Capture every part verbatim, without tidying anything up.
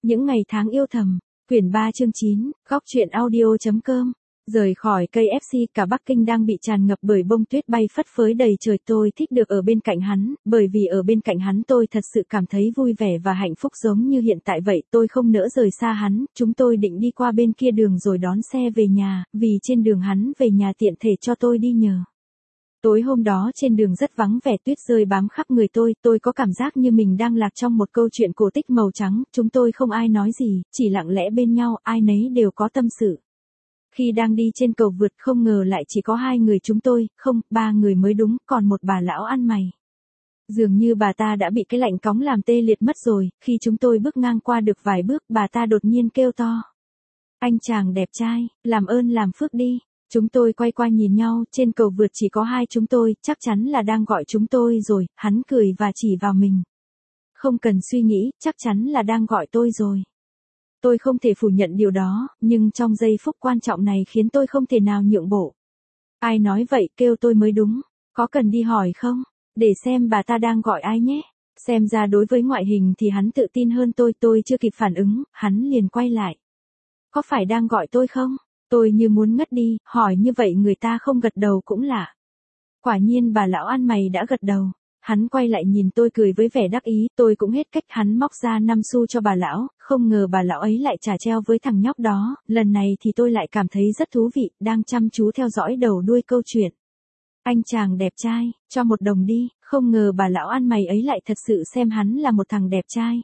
Những ngày tháng yêu thầm, quyển ba chương chín, góc truyện audio.com. Rời khỏi ca ép xê, cả Bắc Kinh đang bị tràn ngập bởi bông tuyết bay phất phới đầy trời. Tôi thích được ở bên cạnh hắn, bởi vì ở bên cạnh hắn tôi thật sự cảm thấy vui vẻ và hạnh phúc giống như hiện tại vậy. Tôi không nỡ rời xa hắn, chúng tôi định đi qua bên kia đường rồi đón xe về nhà, vì trên đường hắn về nhà tiện thể cho tôi đi nhờ. Tối hôm đó trên đường rất vắng vẻ, tuyết rơi bám khắp người tôi, tôi có cảm giác như mình đang lạc trong một câu chuyện cổ tích màu trắng. Chúng tôi không ai nói gì, chỉ lặng lẽ bên nhau, ai nấy đều có tâm sự. Khi đang đi trên cầu vượt không ngờ lại chỉ có hai người chúng tôi, không, ba người mới đúng, còn một bà lão ăn mày. Dường như bà ta đã bị cái lạnh cóng làm tê liệt mất rồi, khi chúng tôi bước ngang qua được vài bước bà ta đột nhiên kêu to. Anh chàng đẹp trai, làm ơn làm phước đi. Chúng tôi quay qua nhìn nhau, trên cầu vượt chỉ có hai chúng tôi, chắc chắn là đang gọi chúng tôi rồi, hắn cười và chỉ vào mình. Không cần suy nghĩ, chắc chắn là đang gọi tôi rồi. Tôi không thể phủ nhận điều đó, nhưng trong giây phút quan trọng này khiến tôi không thể nào nhượng bộ. Ai nói vậy, kêu tôi mới đúng. Có cần đi hỏi không? Để xem bà ta đang gọi ai nhé. Xem ra đối với ngoại hình thì hắn tự tin hơn tôi, tôi chưa kịp phản ứng, hắn liền quay lại. Có phải đang gọi tôi không? Tôi như muốn ngất đi, hỏi như vậy người ta không gật đầu cũng lạ. Quả nhiên bà lão ăn mày đã gật đầu. Hắn quay lại nhìn tôi cười với vẻ đắc ý, tôi cũng hết cách, hắn móc ra năm xu cho bà lão, không ngờ bà lão ấy lại trả treo với thằng nhóc đó, lần này thì tôi lại cảm thấy rất thú vị, đang chăm chú theo dõi đầu đuôi câu chuyện. Anh chàng đẹp trai, cho một đồng đi, không ngờ bà lão ăn mày ấy lại thật sự xem hắn là một thằng đẹp trai.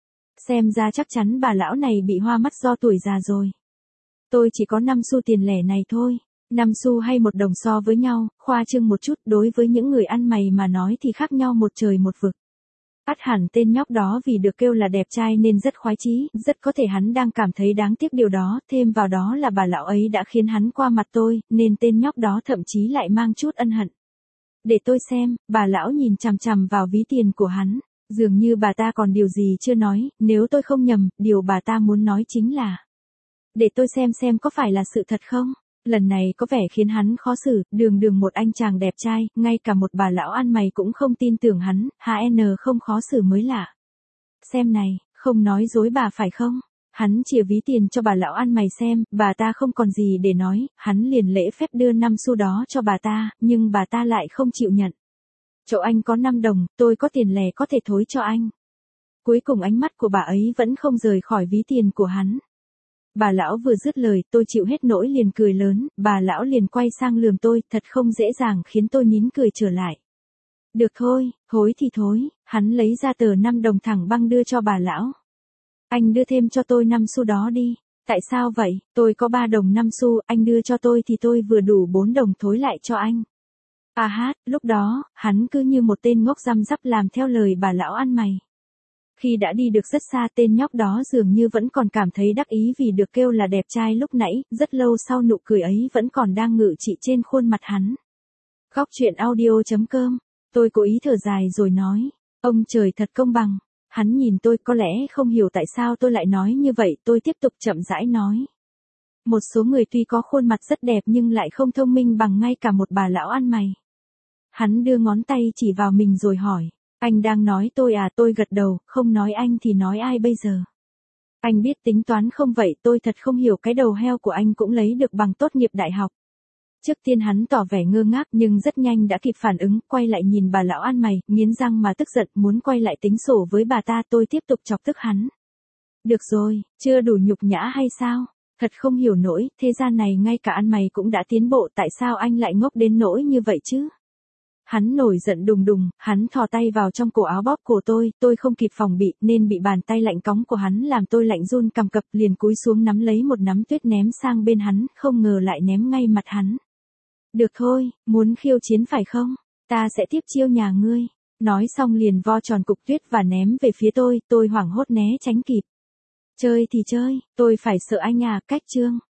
Xem ra chắc chắn bà lão này bị hoa mắt do tuổi già rồi. Tôi chỉ có năm xu tiền lẻ này thôi. năm xu hay một đồng so với nhau, khoa trương một chút, đối với những người ăn mày mà nói thì khác nhau một trời một vực. Ắt hẳn tên nhóc đó vì được kêu là đẹp trai nên rất khoái chí, rất có thể hắn đang cảm thấy đáng tiếc điều đó, thêm vào đó là bà lão ấy đã khiến hắn qua mặt tôi, nên tên nhóc đó thậm chí lại mang chút ân hận. Để tôi xem, bà lão nhìn chằm chằm vào ví tiền của hắn, dường như bà ta còn điều gì chưa nói, nếu tôi không nhầm, điều bà ta muốn nói chính là: để tôi xem xem có phải là sự thật không? Lần này có vẻ khiến hắn khó xử, đường đường một anh chàng đẹp trai, ngay cả một bà lão ăn mày cũng không tin tưởng hắn, hát en không khó xử mới lạ. Xem này, không nói dối bà phải không? Hắn chìa ví tiền cho bà lão ăn mày xem, bà ta không còn gì để nói, hắn liền lễ phép đưa năm xu đó cho bà ta, nhưng bà ta lại không chịu nhận. Chỗ anh có năm đồng, tôi có tiền lẻ có thể thối cho anh. Cuối cùng ánh mắt của bà ấy vẫn không rời khỏi ví tiền của hắn. Bà lão vừa dứt lời, tôi chịu hết nỗi liền cười lớn, bà lão liền quay sang lườm tôi, thật không dễ dàng khiến tôi nín cười trở lại. Được thôi, thối thì thối, hắn lấy ra tờ năm đồng thẳng băng đưa cho bà lão. Anh đưa thêm cho tôi năm xu đó đi. Tại sao vậy, tôi có ba đồng năm xu, anh đưa cho tôi thì tôi vừa đủ bốn đồng thối lại cho anh. À hát, lúc đó, hắn cứ như một tên ngốc răm rắp làm theo lời bà lão ăn mày. Khi đã đi được rất xa tên nhóc đó dường như vẫn còn cảm thấy đắc ý vì được kêu là đẹp trai lúc nãy, rất lâu sau nụ cười ấy vẫn còn đang ngự trị trên khuôn mặt hắn. Góc truyện audio.com, tôi cố ý thở dài rồi nói, ông trời thật công bằng. Hắn nhìn tôi có lẽ không hiểu tại sao tôi lại nói như vậy, tôi tiếp tục chậm rãi nói. Một số người tuy có khuôn mặt rất đẹp nhưng lại không thông minh bằng ngay cả một bà lão ăn mày. Hắn đưa ngón tay chỉ vào mình rồi hỏi. Anh đang nói tôi à? Tôi gật đầu, không nói anh thì nói ai bây giờ? Anh biết tính toán không vậy? Tôi thật không hiểu, cái đầu heo của anh cũng lấy được bằng tốt nghiệp đại học. Trước tiên hắn tỏ vẻ ngơ ngác nhưng rất nhanh đã kịp phản ứng, quay lại nhìn bà lão ăn mày, nghiến răng mà tức giận, muốn quay lại tính sổ với bà ta. Tôi tiếp tục chọc tức hắn. Được rồi, chưa đủ nhục nhã hay sao? Thật không hiểu nổi, thế gian này ngay cả ăn mày cũng đã tiến bộ, tại sao anh lại ngốc đến nỗi như vậy chứ? Hắn nổi giận đùng đùng, hắn thò tay vào trong cổ áo bóp cổ tôi, tôi không kịp phòng bị, nên bị bàn tay lạnh cóng của hắn làm tôi lạnh run cầm cập, liền cúi xuống nắm lấy một nắm tuyết ném sang bên hắn, không ngờ lại ném ngay mặt hắn. Được thôi, muốn khiêu chiến phải không? Ta sẽ tiếp chiêu nhà ngươi. Nói xong liền vo tròn cục tuyết và ném về phía tôi, tôi hoảng hốt né tránh kịp. Chơi thì chơi, tôi phải sợ anh à, cách chương.